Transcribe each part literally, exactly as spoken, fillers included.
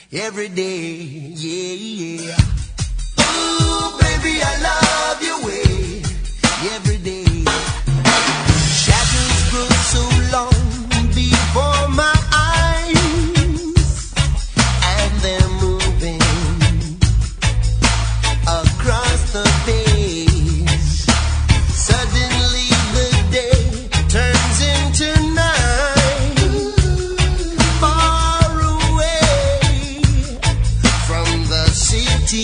every day, yeah, yeah. Ooh, baby, I love your way every day. Shadows grow so long before my eyes, and they're moving across the page. Suddenly the day turns into night, far away from the city.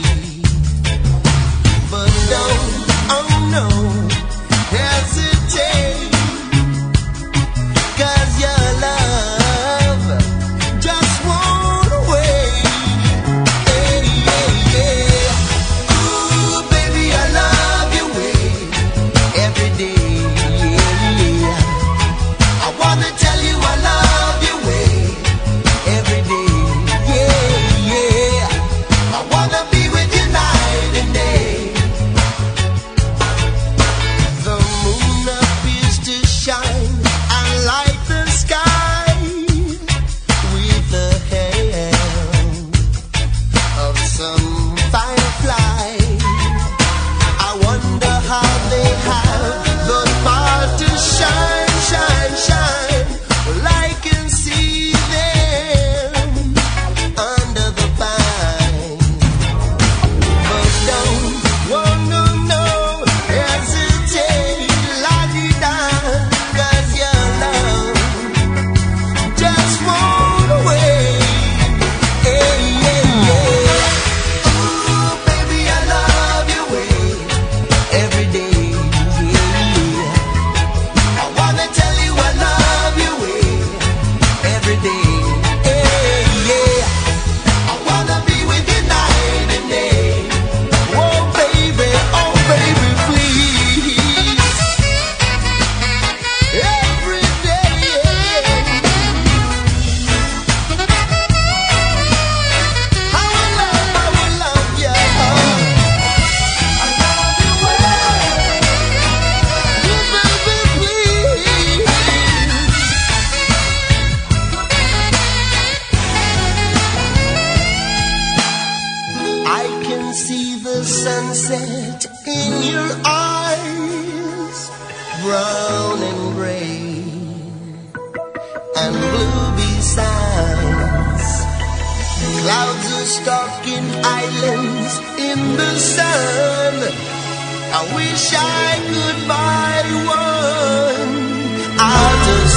But don't, oh no, hesitate, 'cause your love just won't wait. Hey, yeah, yeah. Ooh, baby, I love your way every day, yeah, yeah. I wanna tell you I love your way every day, yeah, yeah. I wanna be with you night and day. The moon appears to shine and light the sky with the help of some firefly. I wonder how they have the power to shine, shine, shine. Well, I can see them under the pine. But don't, whoa, no, no, hesitate, la-di-da, 'cause your love just won't wait. Hey, yeah, yeah. Ooh, baby, I love your way every day, yeah, yeah. I wanna tell you I love your way every day, hey, yeah. I wanna be with you night and day. Oh, baby, oh, baby, please. Every day, yeah. I will love, I will love you. I love you well. You, baby, please. I can see the sunset in your eyes, brown and gray and blue besides. Clouds are stalking islands in the sun. I wish I could buy one out of